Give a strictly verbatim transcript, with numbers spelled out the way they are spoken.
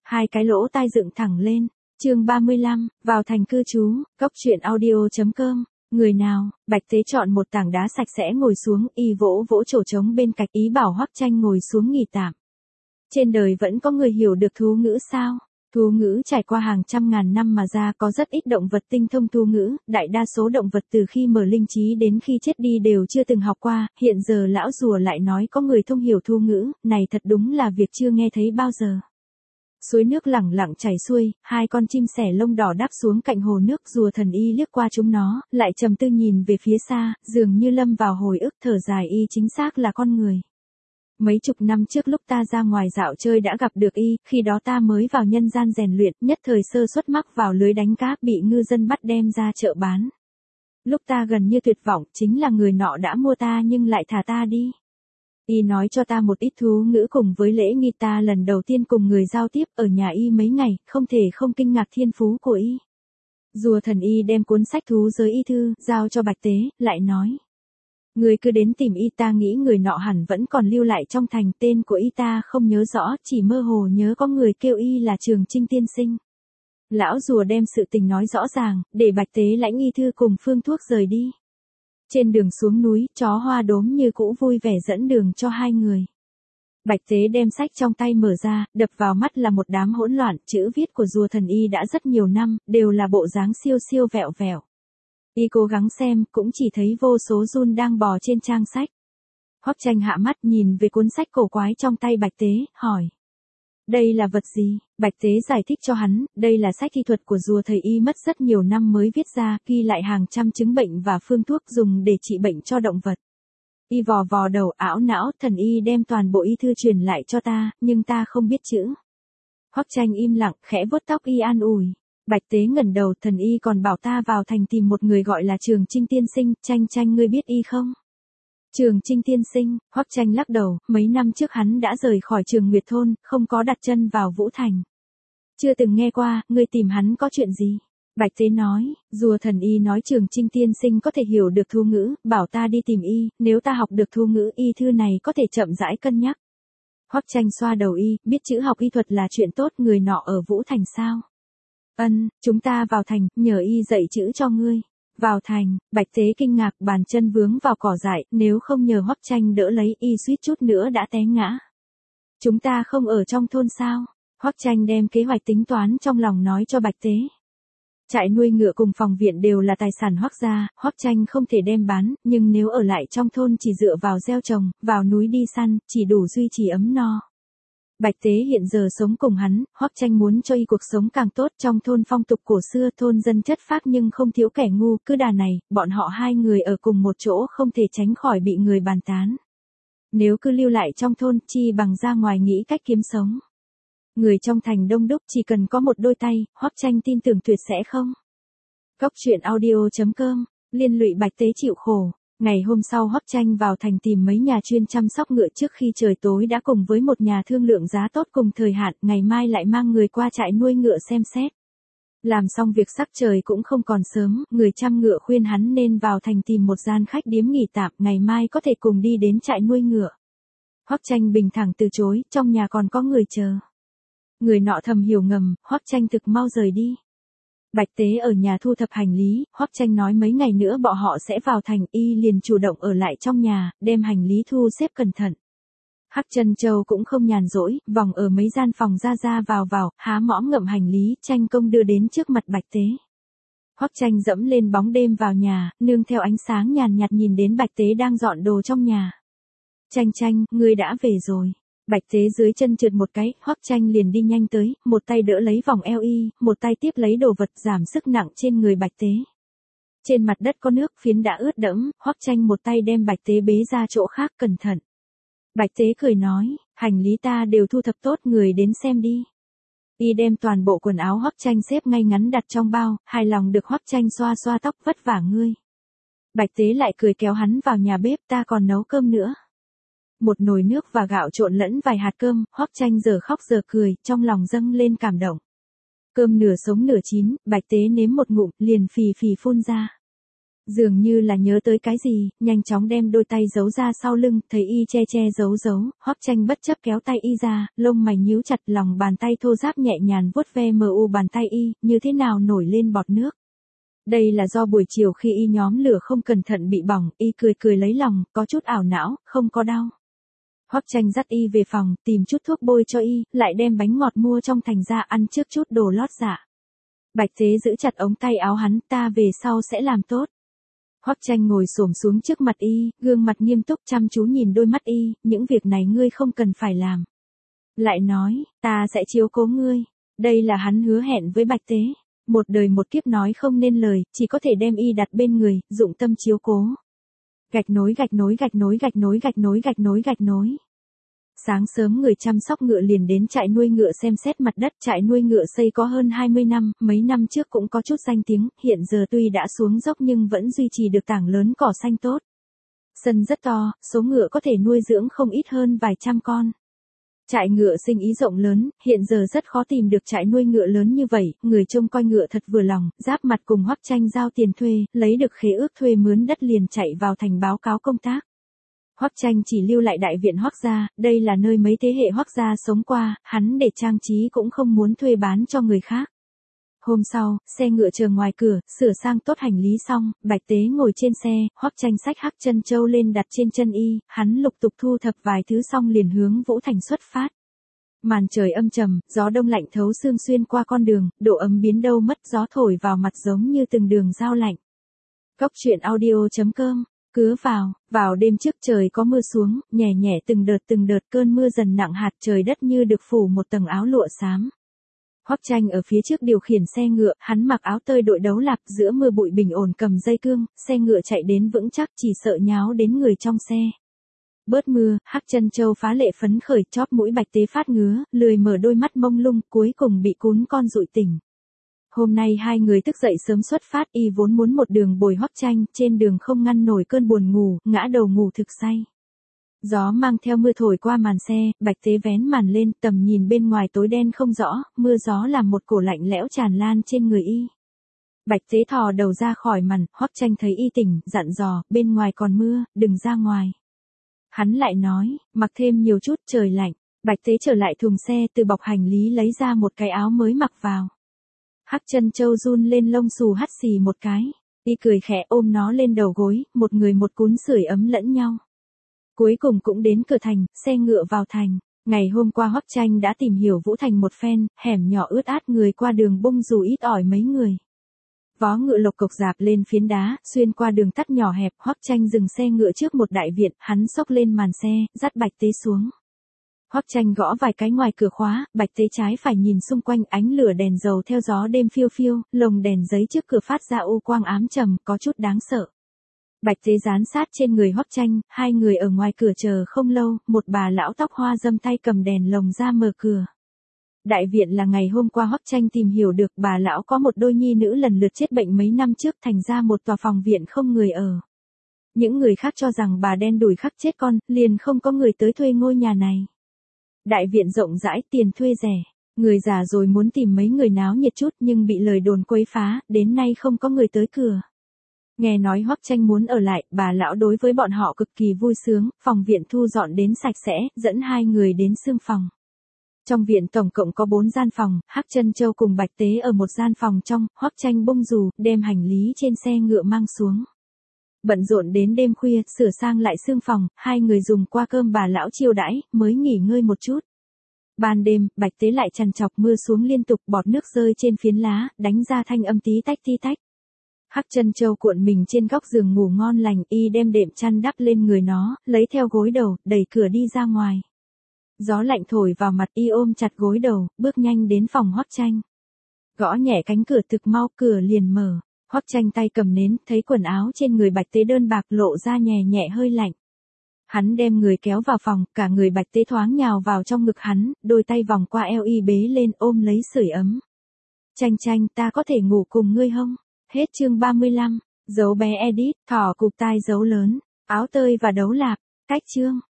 Hai cái lỗ tai dựng thẳng lên. Chương ba mươi lăm, vào thành cư trú, cốc truyện audio chấm com. Người nào? Bạch Tế chọn một tảng đá sạch sẽ ngồi xuống, y vỗ vỗ chỗ trống bên cạnh, ý bảo Hoắc Tranh ngồi xuống nghỉ tạm. Trên đời vẫn có người hiểu được thú ngữ sao? Thú ngữ trải qua hàng trăm ngàn năm mà ra, có rất ít động vật tinh thông thú ngữ, đại đa số động vật từ khi mở linh trí đến khi chết đi đều chưa từng học qua, hiện giờ lão rùa lại nói có người thông hiểu thú ngữ, này thật đúng là việc chưa nghe thấy bao giờ. Suối nước lẳng lặng chảy xuôi, hai con chim sẻ lông đỏ đáp xuống cạnh hồ nước, rùa thần y liếc qua chúng nó, lại trầm tư nhìn về phía xa, dường như lâm vào hồi ức, thở dài, y chính xác là con người. Mấy chục năm trước lúc ta ra ngoài dạo chơi đã gặp được y, khi đó ta mới vào nhân gian rèn luyện, nhất thời sơ suất mắc vào lưới đánh cá, bị ngư dân bắt đem ra chợ bán. Lúc ta gần như tuyệt vọng, chính là người nọ đã mua ta nhưng lại thả ta đi. Y nói cho ta một ít thú ngữ cùng với lễ nghi, ta lần đầu tiên cùng người giao tiếp ở nhà y mấy ngày, không thể không kinh ngạc thiên phú của y. Rùa thần y đem cuốn sách thú giới y thư, giao cho Bạch Tế, lại nói. Người cứ đến tìm y, ta nghĩ người nọ hẳn vẫn còn lưu lại trong thành, tên của y ta không nhớ rõ, chỉ mơ hồ nhớ có người kêu y là Trường Trinh tiên sinh. Lão rùa đem sự tình nói rõ ràng, để Bạch Tế lãnh y thư cùng phương thuốc rời đi. Trên đường xuống núi, chó Hoa Đốm như cũ vui vẻ dẫn đường cho hai người. Bạch Tế đem sách trong tay mở ra, đập vào mắt là một đám hỗn loạn, chữ viết của rùa thần y đã rất nhiều năm, đều là bộ dáng siêu siêu vẹo vẹo. Y cố gắng xem, cũng chỉ thấy vô số giun đang bò trên trang sách. Hoắc Tranh hạ mắt nhìn về cuốn sách cổ quái trong tay Bạch Tế, hỏi. Đây là vật gì? Bạch Tế giải thích cho hắn, đây là sách y thuật của rùa thầy y mất rất nhiều năm mới viết ra, ghi lại hàng trăm chứng bệnh và phương thuốc dùng để trị bệnh cho động vật. Y vò vò đầu ảo não, thần y đem toàn bộ y thư truyền lại cho ta, nhưng ta không biết chữ. Hoắc Tranh im lặng, khẽ vuốt tóc y an ủi. Bạch Tế ngẩng đầu, thần y còn bảo ta vào thành tìm một người gọi là Trường Trinh tiên sinh, Tranh Tranh ngươi biết y không? Trường Trinh tiên sinh, Hoắc Tranh lắc đầu, mấy năm trước hắn đã rời khỏi Trường Nguyệt thôn, không có đặt chân vào Vũ Thành. Chưa từng nghe qua, ngươi tìm hắn có chuyện gì? Bạch Tế nói, rùa thần y nói Trường Trinh tiên sinh có thể hiểu được thú ngữ, bảo ta đi tìm y, nếu ta học được thú ngữ y thư này có thể chậm rãi cân nhắc. Hoắc Tranh xoa đầu y, biết chữ học y thuật là chuyện tốt, người nọ ở Vũ Thành sao? Ân, chúng ta vào thành, nhờ y dạy chữ cho ngươi. Vào thành, Bạch Tế kinh ngạc, bàn chân vướng vào cỏ dại, nếu không nhờ Hoắc Tranh đỡ lấy, y suýt chút nữa đã té ngã. Chúng ta không ở trong thôn sao? Hoắc Tranh đem kế hoạch tính toán trong lòng nói cho Bạch Tế. Trại nuôi ngựa cùng phòng viện đều là tài sản Hoắc gia, Hoắc Tranh không thể đem bán, nhưng nếu ở lại trong thôn chỉ dựa vào gieo trồng, vào núi đi săn, chỉ đủ duy trì ấm no. Bạch Tế hiện giờ sống cùng hắn, Hoắc Tranh muốn cho y cuộc sống càng tốt, trong thôn phong tục cổ xưa, thôn dân chất phác nhưng không thiếu kẻ ngu, cứ đà này, bọn họ hai người ở cùng một chỗ không thể tránh khỏi bị người bàn tán. Nếu cứ lưu lại trong thôn, chi bằng ra ngoài nghĩ cách kiếm sống. Người trong thành đông đúc, chỉ cần có một đôi tay, Hoắc Tranh tin tưởng tuyệt sẽ không. Cốc truyện audio chấm com, liên lụy Bạch Tế chịu khổ. Ngày hôm sau Hoắc Tranh vào thành tìm mấy nhà chuyên chăm sóc ngựa, trước khi trời tối đã cùng với một nhà thương lượng giá tốt cùng thời hạn, ngày mai lại mang người qua trại nuôi ngựa xem xét. Làm xong việc sắc trời cũng không còn sớm, người chăm ngựa khuyên hắn nên vào thành tìm một gian khách điếm nghỉ tạm, ngày mai có thể cùng đi đến trại nuôi ngựa. Hoắc Tranh bình thản từ chối, trong nhà còn có người chờ. Người nọ thầm hiểu ngầm, Hoắc Tranh thực mau rời đi. Bạch Tế ở nhà thu thập hành lý, Hoắc Tranh nói mấy ngày nữa bọn họ sẽ vào thành, y liền chủ động ở lại trong nhà, đem hành lý thu xếp cẩn thận. Hắc Chân Châu cũng không nhàn rỗi, vòng ở mấy gian phòng ra ra vào vào, há mõm ngậm hành lý, Tranh công đưa đến trước mặt Bạch Tế. Hoắc Tranh dẫm lên bóng đêm vào nhà, nương theo ánh sáng nhàn nhạt nhìn đến Bạch Tế đang dọn đồ trong nhà. Tranh Tranh, ngươi đã về rồi. Bạch Tế dưới chân trượt một cái, Hoắc Tranh liền đi nhanh tới, một tay đỡ lấy vòng eo y, một tay tiếp lấy đồ vật giảm sức nặng trên người Bạch Tế. Trên mặt đất có nước phiến đã ướt đẫm, Hoắc Tranh một tay đem Bạch Tế bế ra chỗ khác cẩn thận. Bạch Tế cười nói, hành lý ta đều thu thập tốt, người đến xem đi. Y đem toàn bộ quần áo Hoắc Tranh xếp ngay ngắn đặt trong bao, hài lòng được Hoắc Tranh xoa xoa tóc, vất vả ngươi. Bạch Tế lại cười kéo hắn vào nhà bếp, ta còn nấu cơm nữa. Một nồi nước và gạo trộn lẫn vài hạt cơm, Hoắc Tranh giờ khóc giờ cười, trong lòng dâng lên cảm động. Cơm nửa sống nửa chín, Bạch Tế nếm một ngụm, liền phì phì phun ra. Dường như là nhớ tới cái gì, nhanh chóng đem đôi tay giấu ra sau lưng, thấy y che che giấu giấu, Hoắc Tranh bất chấp kéo tay y ra, lông mày nhíu chặt, lòng bàn tay thô ráp nhẹ nhàng vuốt ve mờ u bàn tay y, như thế nào nổi lên bọt nước. Đây là do buổi chiều khi y nhóm lửa không cẩn thận bị bỏng, y cười cười lấy lòng, có chút ảo não, không có đau. Hoắc Tranh dắt y về phòng, tìm chút thuốc bôi cho y, lại đem bánh ngọt mua trong thành ra ăn trước chút đồ lót dạ. Bạch Tế giữ chặt ống tay áo hắn, ta về sau sẽ làm tốt. Hoắc Tranh ngồi xổm xuống trước mặt y, gương mặt nghiêm túc chăm chú nhìn đôi mắt y, những việc này ngươi không cần phải làm. Lại nói, ta sẽ chiếu cố ngươi. Đây là hắn hứa hẹn với Bạch Tế. Một đời một kiếp nói không nên lời, chỉ có thể đem y đặt bên người, dụng tâm chiếu cố. Gạch nối gạch nối gạch nối gạch nối gạch nối gạch nối gạch nối. Sáng sớm người chăm sóc ngựa liền đến trại nuôi ngựa xem xét mặt đất. Trại nuôi ngựa xây có hơn hai mươi năm, mấy năm trước cũng có chút danh tiếng, hiện giờ tuy đã xuống dốc nhưng vẫn duy trì được tảng lớn cỏ xanh tốt. Sân rất to, số ngựa có thể nuôi dưỡng không ít hơn vài trăm con. Trại ngựa sinh ý rộng lớn, hiện giờ rất khó tìm được trại nuôi ngựa lớn như vậy, người trông coi ngựa thật vừa lòng, giáp mặt cùng Hoắc Tranh giao tiền thuê, lấy được khế ước thuê mướn đất liền chạy vào thành báo cáo công tác. Hoắc Tranh chỉ lưu lại đại viện Hoắc gia, đây là nơi mấy thế hệ Hoắc gia sống qua, hắn để trang trí cũng không muốn thuê bán cho người khác. Hôm sau, xe ngựa chờ ngoài cửa, sửa sang tốt hành lý xong, Bạch Tế ngồi trên xe, Hoắc Tranh xách Hắc Chân Châu lên đặt trên chân y, hắn lục tục thu thập vài thứ xong liền hướng Vũ Thành xuất phát. Màn trời âm trầm, gió đông lạnh thấu xương xuyên qua con đường, độ ấm biến đâu mất, gió thổi vào mặt giống như từng đường dao lạnh. Cốc truyện audio chấm com. Cứa vào, vào đêm trước trời có mưa xuống, nhẹ nhẹ từng đợt từng đợt cơn mưa dần nặng hạt, trời đất như được phủ một tầng áo lụa xám. Hoắc Tranh ở phía trước điều khiển xe ngựa, hắn mặc áo tơi đội đấu lạp, giữa mưa bụi bình ổn cầm dây cương, xe ngựa chạy đến vững chắc, chỉ sợ nháo đến người trong xe. Bớt mưa, Hắc Chân Châu phá lệ phấn khởi, chóp mũi Bạch Tế phát ngứa, lười mở đôi mắt mông lung, cuối cùng bị cún con dụi tỉnh. Hôm nay hai người thức dậy sớm xuất phát, y vốn muốn một đường bồi Hoắc Tranh, trên đường không ngăn nổi cơn buồn ngủ, ngã đầu ngủ thực say. Gió mang theo mưa thổi qua màn xe, Bạch Tế vén màn lên, tầm nhìn bên ngoài tối đen không rõ, mưa gió làm một cổ lạnh lẽo tràn lan trên người y. Bạch Tế thò đầu ra khỏi màn, Hoắc Tranh thấy y tỉnh, dặn dò, bên ngoài còn mưa, đừng ra ngoài. Hắn lại nói, mặc thêm nhiều chút, trời lạnh. Bạch Tế trở lại thùng xe, từ bọc hành lý lấy ra một cái áo mới mặc vào. Hắc Chân Châu run lên lông xù hắt xì một cái, y cười khẽ ôm nó lên đầu gối, một người một cún sưởi ấm lẫn nhau. Cuối cùng cũng đến cửa thành, xe ngựa vào thành. Ngày hôm qua Hoắc Tranh đã tìm hiểu Vũ Thành một phen, hẻm nhỏ ướt át người qua đường bung dù ít ỏi mấy người. Vó ngựa lộc cộc dạp lên phiến đá, xuyên qua đường tắt nhỏ hẹp, Hoắc Tranh dừng xe ngựa trước một đại viện, hắn xốc lên màn xe, dắt Bạch Tế xuống. Hoắc Tranh gõ vài cái ngoài cửa khóa, Bạch Tế trái phải nhìn xung quanh, ánh lửa đèn dầu theo gió đêm phiêu phiêu, lồng đèn giấy trước cửa phát ra u quang ám trầm, có chút đáng sợ. Bạch Tế dán sát trên người Hoắc Tranh, hai người ở ngoài cửa chờ không lâu, một bà lão tóc hoa dâm tay cầm đèn lồng ra mở cửa. Đại viện là ngày hôm qua Hoắc Tranh tìm hiểu được, bà lão có một đôi nhi nữ lần lượt chết bệnh mấy năm trước, thành ra một tòa phòng viện không người ở. Những người khác cho rằng bà đen đủi khắc chết con, liền không có người tới thuê ngôi nhà này. Đại viện rộng rãi, tiền thuê rẻ. Người già rồi muốn tìm mấy người náo nhiệt chút nhưng bị lời đồn quấy phá, đến nay không có người tới cửa. Nghe nói Hoắc Tranh muốn ở lại, bà lão đối với bọn họ cực kỳ vui sướng, phòng viện thu dọn đến sạch sẽ, dẫn hai người đến xương phòng. Trong viện tổng cộng có bốn gian phòng, Hắc Chân Châu cùng Bạch Tế ở một gian phòng trong, Hoắc Tranh bung dù, đem hành lý trên xe ngựa mang xuống. Bận rộn đến đêm khuya, sửa sang lại xương phòng, hai người dùng qua cơm bà lão chiêu đãi, mới nghỉ ngơi một chút. Ban đêm, Bạch Tế lại trằn trọc, mưa xuống liên tục, bọt nước rơi trên phiến lá, đánh ra thanh âm tí tách tí tách. Hắc Chân Châu cuộn mình trên góc giường ngủ ngon lành, y đem đệm chăn đắp lên người nó, lấy theo gối đầu, đẩy cửa đi ra ngoài. Gió lạnh thổi vào mặt, y ôm chặt gối đầu, bước nhanh đến phòng Hoắc Tranh. Gõ nhẹ cánh cửa, thực mau cửa liền mở. Hoắc Tranh tay cầm nến, thấy quần áo trên người Bạch Tế đơn bạc lộ ra nhẹ nhẹ hơi lạnh. Hắn đem người kéo vào phòng, cả người Bạch Tế thoáng nhào vào trong ngực hắn, đôi tay vòng qua eo y bế lên ôm lấy sưởi ấm. Tranh Tranh, ta có thể ngủ cùng ngươi không? Hết chương ba mươi lăm, dấu bé edit, thỏ cụp tai dấu lớn, áo tơi và đấu lạp, cách chương.